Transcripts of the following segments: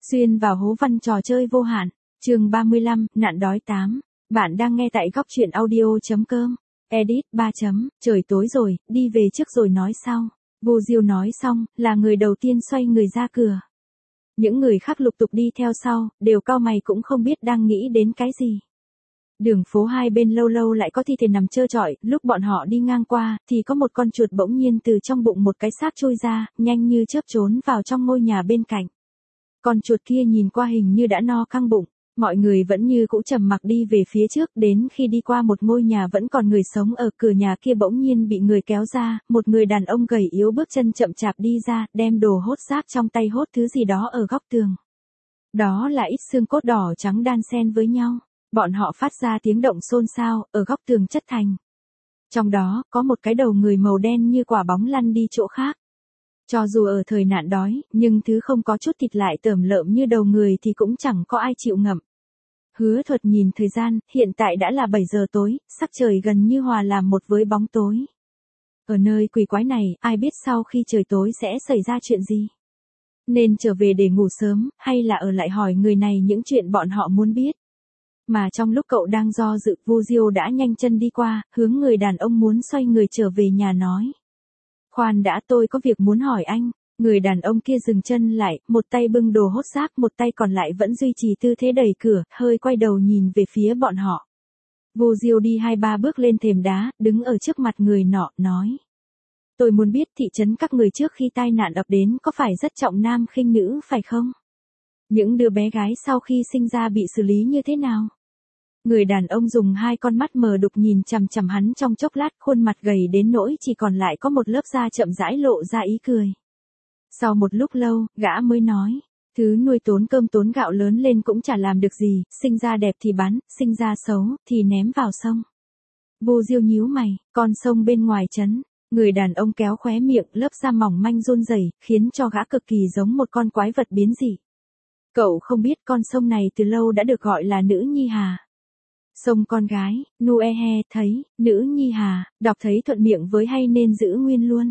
Xuyên vào hố văn trò chơi vô hạn. Chương 35, nạn đói 8. Bạn đang nghe tại góc truyện audio.com. Edit 3. Trời tối rồi, đi về trước rồi nói sau. Vô Diêu nói xong, là người đầu tiên xoay người ra cửa. Những người khác lục tục đi theo sau, đều cau mày cũng không biết đang nghĩ đến cái gì. Đường phố hai bên lâu lâu lại có thi thể nằm trơ trọi, lúc bọn họ đi ngang qua, thì có một con chuột bỗng nhiên từ trong bụng một cái xác trôi ra, nhanh như chớp trốn vào trong ngôi nhà bên cạnh. Con chuột kia nhìn qua hình như đã no căng bụng, mọi người vẫn như cũ trầm mặc đi về phía trước, đến khi đi qua một ngôi nhà vẫn còn người sống ở cửa nhà kia bỗng nhiên bị người kéo ra, một người đàn ông gầy yếu bước chân chậm chạp đi ra, đem đồ hốt xác trong tay hốt thứ gì đó ở góc tường. Đó là ít xương cốt đỏ trắng đan xen với nhau, bọn họ phát ra tiếng động xôn xao, ở góc tường chất thành. Trong đó, có một cái đầu người màu đen như quả bóng lăn đi chỗ khác. Cho dù ở thời nạn đói, nhưng thứ không có chút thịt lại tởm lợm như đầu người thì cũng chẳng có ai chịu ngậm. Hứa Thuật nhìn thời gian, hiện tại đã là 7 giờ tối, sắc trời gần như hòa làm một với bóng tối. Ở nơi quỷ quái này, ai biết sau khi trời tối sẽ xảy ra chuyện gì? Nên trở về để ngủ sớm, hay là ở lại hỏi người này những chuyện bọn họ muốn biết? Mà trong lúc cậu đang do dự, Vô Diêu đã nhanh chân đi qua, hướng người đàn ông muốn xoay người trở về nhà nói. Khoan đã, tôi có việc muốn hỏi anh. Người đàn ông kia dừng chân lại, một tay bưng đồ hốt xác, một tay còn lại vẫn duy trì tư thế đẩy cửa, hơi quay đầu nhìn về phía bọn họ. Vô Diêu đi 2-3 bước lên thềm đá, đứng ở trước mặt người nọ, nói. Tôi muốn biết thị trấn các người trước khi tai nạn ập đến có phải rất trọng nam khinh nữ phải không? Những đứa bé gái sau khi sinh ra bị xử lý như thế nào? Người đàn ông dùng hai con mắt mờ đục nhìn chằm chằm hắn trong chốc lát, khuôn mặt gầy đến nỗi chỉ còn lại có một lớp da chậm rãi lộ ra ý cười. Sau một lúc lâu, gã mới nói, thứ nuôi tốn cơm tốn gạo lớn lên cũng chả làm được gì, sinh ra đẹp thì bán, sinh ra xấu thì ném vào sông. Vô Diêu nhíu mày, con sông bên ngoài trấn. Người đàn ông kéo khóe miệng, lớp da mỏng manh run rẩy, khiến cho gã cực kỳ giống một con quái vật biến dị. Cậu không biết con sông này từ lâu đã được gọi là Nữ Nhi Hà. Sông con gái, Nuehe, thấy, Nữ Nhi Hà, đọc thấy thuận miệng với hay nên giữ nguyên luôn.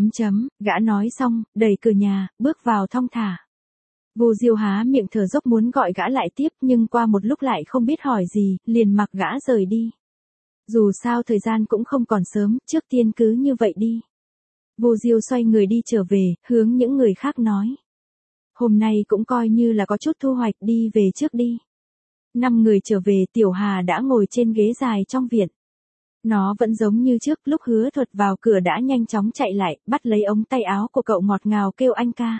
Gã nói xong, đẩy cửa nhà, bước vào thong thả. Vô Diêu há miệng thở dốc muốn gọi gã lại tiếp, nhưng qua một lúc lại không biết hỏi gì, liền mặc gã rời đi. Dù sao thời gian cũng không còn sớm, trước tiên cứ như vậy đi. Vô Diêu xoay người đi trở về, hướng những người khác nói. Hôm nay cũng coi như là có chút thu hoạch, đi về trước đi. 5 người trở về, Tiểu Hà đã ngồi trên ghế dài trong viện. Nó vẫn giống như trước, lúc Hứa Thuật vào cửa đã nhanh chóng chạy lại, bắt lấy ống tay áo của cậu ngọt ngào kêu anh ca.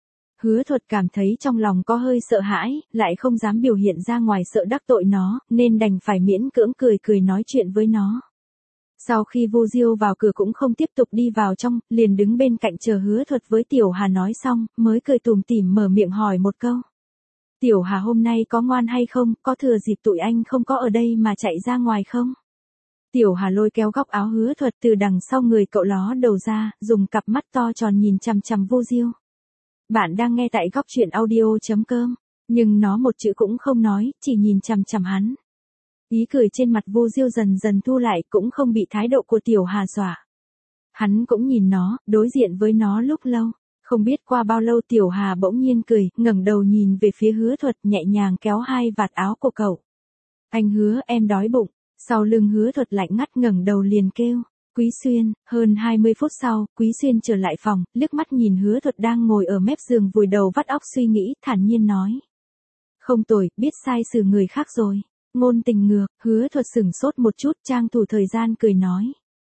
Hứa Thuật cảm thấy trong lòng có hơi sợ hãi, lại không dám biểu hiện ra ngoài sợ đắc tội nó, nên đành phải miễn cưỡng cười nói chuyện với nó. Sau khi Vô Diêu vào cửa cũng không tiếp tục đi vào trong, liền đứng bên cạnh chờ Hứa Thuật với Tiểu Hà nói xong, mới cười tủm tỉm mở miệng hỏi một câu. Tiểu Hà hôm nay có ngoan hay không, có thừa dịp tụi anh không có ở đây mà chạy ra ngoài không? Tiểu Hà lôi kéo góc áo Hứa Thuật từ đằng sau người cậu ló đầu ra, dùng cặp mắt to tròn nhìn chằm chằm Vô Diêu. Bạn đang nghe tại góc truyện audio.com, nhưng nó một chữ cũng không nói, chỉ nhìn chằm chằm hắn. Ý cười trên mặt Vô Diêu dần dần thu lại, cũng không bị thái độ của Tiểu Hà dọa. Hắn cũng nhìn nó, đối diện với nó lúc lâu. Không biết qua bao lâu Tiểu Hà bỗng nhiên cười, ngẩng đầu nhìn về phía Hứa Thuật, nhẹ nhàng kéo hai vạt áo của cậu. Anh Hứa, em đói bụng. Sau lưng Hứa Thuật lạnh ngắt, ngẩng đầu liền kêu. Quý Xuyên. Hơn 20 phút sau, Quý Xuyên trở lại phòng, liếc mắt nhìn Hứa Thuật đang ngồi ở mép giường vùi đầu vắt óc suy nghĩ, thản nhiên nói. Không tồi, biết sai xử người khác rồi. Ngôn tình ngược. Hứa Thuật sửng sốt một chút, trang thủ thời gian cười nói.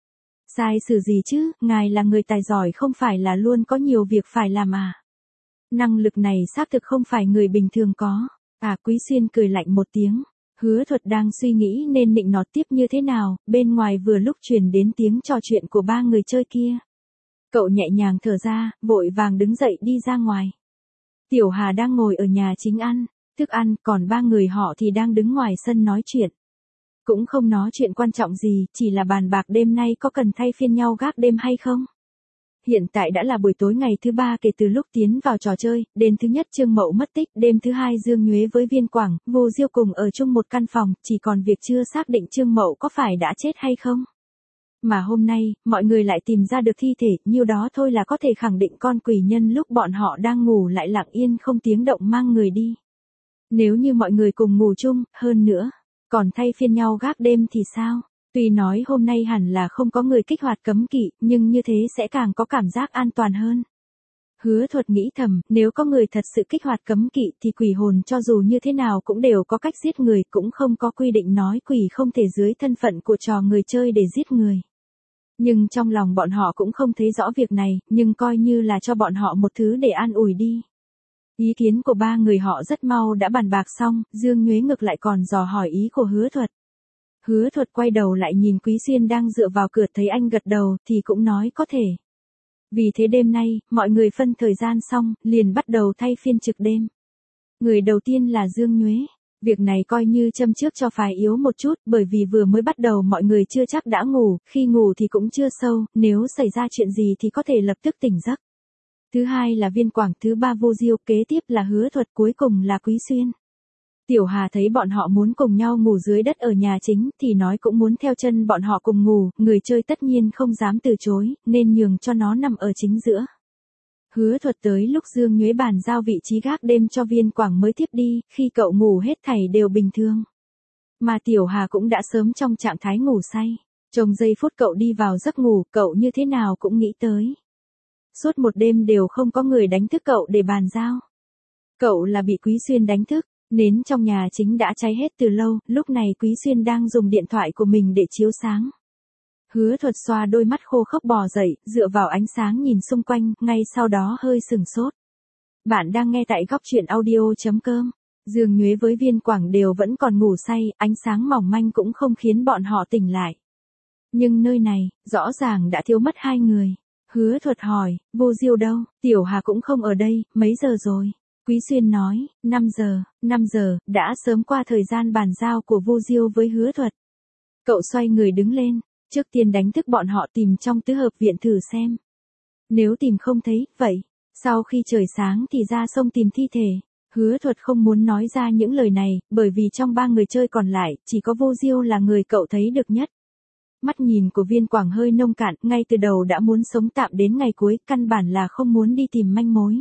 Sai xử gì chứ, ngài là người tài giỏi không phải là luôn có nhiều việc phải làm à? Năng lực này xác thực không phải người bình thường có. À, Quý Xuyên cười lạnh một tiếng. Hứa Thuật đang suy nghĩ nên nịnh nọt tiếp như thế nào, bên ngoài vừa lúc truyền đến tiếng trò chuyện của 3 người chơi kia. Cậu nhẹ nhàng thở ra, vội vàng đứng dậy đi ra ngoài. Tiểu Hà đang ngồi ở nhà chính ăn thức ăn, còn 3 người họ thì đang đứng ngoài sân nói chuyện. Cũng không nói chuyện quan trọng gì, chỉ là bàn bạc đêm nay có cần thay phiên nhau gác đêm hay không. Hiện tại đã là buổi tối ngày thứ 3 kể từ lúc tiến vào trò chơi, đêm thứ nhất Trương Mậu mất tích, đêm thứ 2 Dương Nhuế với Viên Quảng, Vô Diêu cùng ở chung một căn phòng, chỉ còn việc chưa xác định Trương Mậu có phải đã chết hay không. Mà hôm nay, mọi người lại tìm ra được thi thể, nhiêu đó thôi là có thể khẳng định con quỷ nhân lúc bọn họ đang ngủ lại lặng yên không tiếng động mang người đi. Nếu như mọi người cùng ngủ chung, hơn nữa, còn thay phiên nhau gác đêm thì sao? Tuy nói hôm nay hẳn là không có người kích hoạt cấm kỵ, nhưng như thế sẽ càng có cảm giác an toàn hơn. Hứa Thuật nghĩ thầm, nếu có người thật sự kích hoạt cấm kỵ thì quỷ hồn cho dù như thế nào cũng đều có cách giết người, cũng không có quy định nói quỷ không thể dưới thân phận của trò người chơi để giết người. Nhưng trong lòng bọn họ cũng không thấy rõ việc này, nhưng coi như là cho bọn họ một thứ để an ủi đi. Ý kiến của ba người họ rất mau đã bàn bạc xong, Dương Nhuế ngược lại còn dò hỏi ý của Hứa Thuật. Hứa Thuật quay đầu lại nhìn Quý Xuyên đang dựa vào cửa, thấy anh gật đầu thì cũng nói có thể. Vì thế đêm nay, mọi người phân thời gian xong, liền bắt đầu thay phiên trực đêm. Người đầu tiên là Dương Nhuế. Việc này coi như châm trước cho phái yếu một chút, bởi vì vừa mới bắt đầu mọi người chưa chắc đã ngủ, khi ngủ thì cũng chưa sâu, nếu xảy ra chuyện gì thì có thể lập tức tỉnh giấc. Thứ hai là Viên Quảng, thứ ba Vô Diêu, kế tiếp là Hứa Thuật, cuối cùng là Quý Xuyên. Tiểu Hà thấy bọn họ muốn cùng nhau ngủ dưới đất ở nhà chính, thì nói cũng muốn theo chân bọn họ cùng ngủ, người chơi tất nhiên không dám từ chối, nên nhường cho nó nằm ở chính giữa. Hứa Thuật tới lúc Dương Nhuế bàn giao vị trí gác đêm cho Viên Quảng mới tiếp đi, khi cậu ngủ hết thảy đều bình thường. Mà Tiểu Hà cũng đã sớm trong trạng thái ngủ say. Trong giây phút cậu đi vào giấc ngủ, cậu như thế nào cũng nghĩ tới. Suốt một đêm đều không có người đánh thức cậu để bàn giao. Cậu là bị Quý Xuyên đánh thức. Nến trong nhà chính đã cháy hết từ lâu, lúc này Quý Xuyên đang dùng điện thoại của mình để chiếu sáng. Hứa Thuật xoa đôi mắt khô khốc bò dậy, dựa vào ánh sáng nhìn xung quanh, ngay sau đó hơi sừng sốt. Bạn đang nghe tại góc truyện audio.com. Dương Nhuế với Viên Quảng đều vẫn còn ngủ say, ánh sáng mỏng manh cũng không khiến bọn họ tỉnh lại. Nhưng nơi này, rõ ràng đã thiếu mất hai người. Hứa Thuật hỏi, Vô Diêu đâu? Tiểu Hà cũng không ở đây, mấy giờ rồi? Quý Xuyên nói, 5 giờ, đã sớm qua thời gian bàn giao của Vô Diêu với Hứa Thuật. Cậu xoay người đứng lên, trước tiên đánh thức bọn họ tìm trong tứ hợp viện thử xem. Nếu tìm không thấy, vậy, sau khi trời sáng thì ra sông tìm thi thể. Hứa Thuật không muốn nói ra những lời này, bởi vì trong ba người chơi còn lại, chỉ có Vô Diêu là người cậu thấy được nhất. Mắt nhìn của Viên Quảng hơi nông cạn, ngay từ đầu đã muốn sống tạm đến ngày cuối, căn bản là không muốn đi tìm manh mối.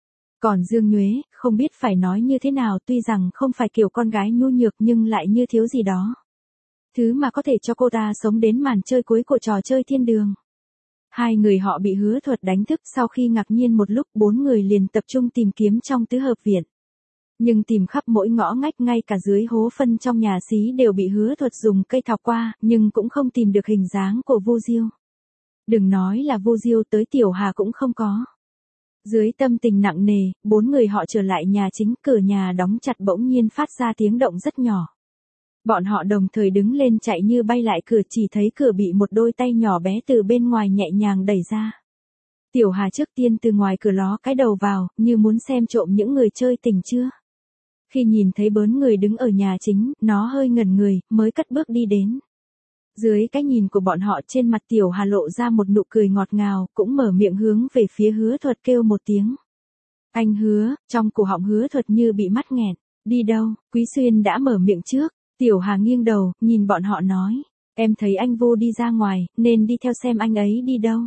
Còn Dương Nhuế, không biết phải nói như thế nào, tuy rằng không phải kiểu con gái nhu nhược nhưng lại như thiếu gì đó. Thứ mà có thể cho cô ta sống đến màn chơi cuối của trò chơi thiên đường. Hai người họ bị Hứa Thuật đánh thức, sau khi ngạc nhiên một lúc, bốn người liền tập trung tìm kiếm trong tứ hợp viện. Nhưng tìm khắp mỗi ngõ ngách, ngay cả dưới hố phân trong nhà xí đều bị Hứa Thuật dùng cây thọc qua, nhưng cũng không tìm được hình dáng của Vô Diêu. Đừng nói là Vô Diêu, tới Tiểu Hà cũng không có. Dưới tâm tình nặng nề, bốn người họ trở lại nhà chính, cửa nhà đóng chặt bỗng nhiên phát ra tiếng động rất nhỏ. Bọn họ đồng thời đứng lên chạy như bay lại cửa, chỉ thấy cửa bị một đôi tay nhỏ bé từ bên ngoài nhẹ nhàng đẩy ra. Tiểu Hà trước tiên từ ngoài cửa ló cái đầu vào, như muốn xem trộm những người chơi tỉnh chưa. Khi nhìn thấy bốn người đứng ở nhà chính, nó hơi ngẩn người, mới cất bước đi đến. Dưới cái nhìn của bọn họ, trên mặt Tiểu Hà lộ ra một nụ cười ngọt ngào, cũng mở miệng hướng về phía Hứa Thuật kêu một tiếng. Anh Hứa, trong cổ họng Hứa Thuật như bị mắc nghẹn. Đi đâu? Quý Xuyên đã mở miệng trước. Tiểu Hà nghiêng đầu, nhìn bọn họ nói. Em thấy anh Vô đi ra ngoài, nên đi theo xem anh ấy đi đâu.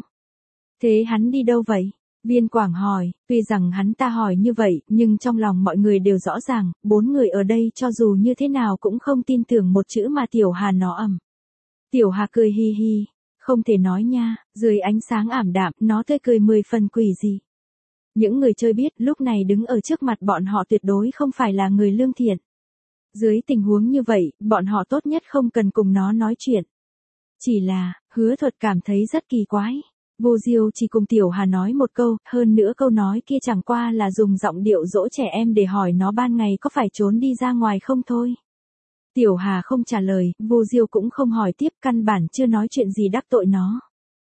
Thế hắn đi đâu vậy? Viên Quảng hỏi, tuy rằng hắn ta hỏi như vậy, nhưng trong lòng mọi người đều rõ ràng, bốn người ở đây cho dù như thế nào cũng không tin tưởng một chữ mà Tiểu Hà nó ầm. Tiểu Hà cười hi hi, không thể nói nha, dưới ánh sáng ảm đạm, nó tươi cười 10 phần quỷ dị. Những người chơi biết, lúc này đứng ở trước mặt bọn họ tuyệt đối không phải là người lương thiện. Dưới tình huống như vậy, bọn họ tốt nhất không cần cùng nó nói chuyện. Chỉ là, Hứa Thuật cảm thấy rất kỳ quái. Vô Diêu chỉ cùng Tiểu Hà nói một câu, hơn nữa câu nói kia chẳng qua là dùng giọng điệu dỗ trẻ em để hỏi nó ban ngày có phải trốn đi ra ngoài không thôi. Tiểu Hà không trả lời, Vô Diêu cũng không hỏi tiếp, căn bản chưa nói chuyện gì đắc tội nó.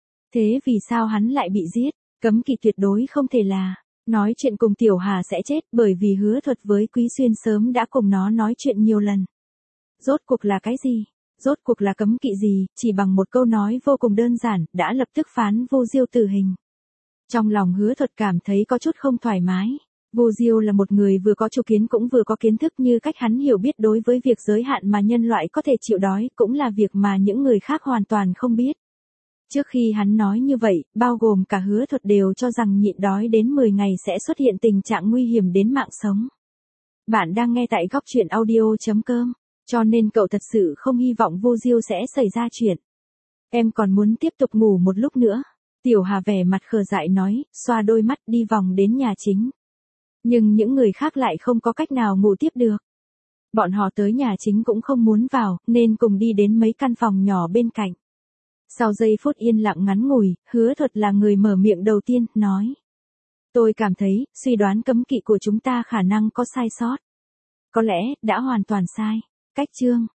Thế vì sao hắn lại bị giết? Cấm kỵ tuyệt đối không thể là nói chuyện cùng Tiểu Hà sẽ chết, bởi vì Hứa Thuật với Quý Xuyên sớm đã cùng nó nói chuyện nhiều lần. Rốt cuộc là cái gì? Rốt cuộc là cấm kỵ gì? Chỉ bằng một câu nói vô cùng đơn giản, đã lập tức phán Vô Diêu tử hình. Trong lòng Hứa Thuật cảm thấy có chút không thoải mái. Vô Diêu là một người vừa có chủ kiến cũng vừa có kiến thức, như cách hắn hiểu biết đối với việc giới hạn mà nhân loại có thể chịu đói, cũng là việc mà những người khác hoàn toàn không biết. Trước khi hắn nói như vậy, bao gồm cả Hứa Thuật đều cho rằng nhịn đói đến 10 ngày sẽ xuất hiện tình trạng nguy hiểm đến mạng sống. Bạn đang nghe tại góc chuyện audio.com, cho nên cậu thật sự không hy vọng Vô Diêu sẽ xảy ra chuyện. Em còn muốn tiếp tục ngủ một lúc nữa. Tiểu Hà vẻ mặt khờ dại nói, xoa đôi mắt đi vòng đến nhà chính. Nhưng những người khác lại không có cách nào ngủ tiếp được. Bọn họ tới nhà chính cũng không muốn vào, nên cùng đi đến mấy căn phòng nhỏ bên cạnh. Sau giây phút yên lặng ngắn ngủi, Hứa Thuật là người mở miệng đầu tiên, nói. Tôi cảm thấy, suy đoán cấm kỵ của chúng ta khả năng có sai sót. Có lẽ, đã hoàn toàn sai. Cách chương